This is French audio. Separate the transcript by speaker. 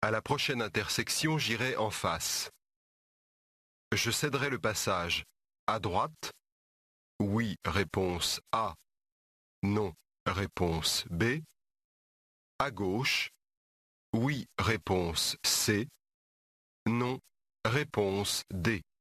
Speaker 1: À la prochaine intersection, j'irai en face. Je céderai le passage. À droite? Oui, réponse A. Non, réponse B. À gauche? Oui, réponse C. Non, réponse D.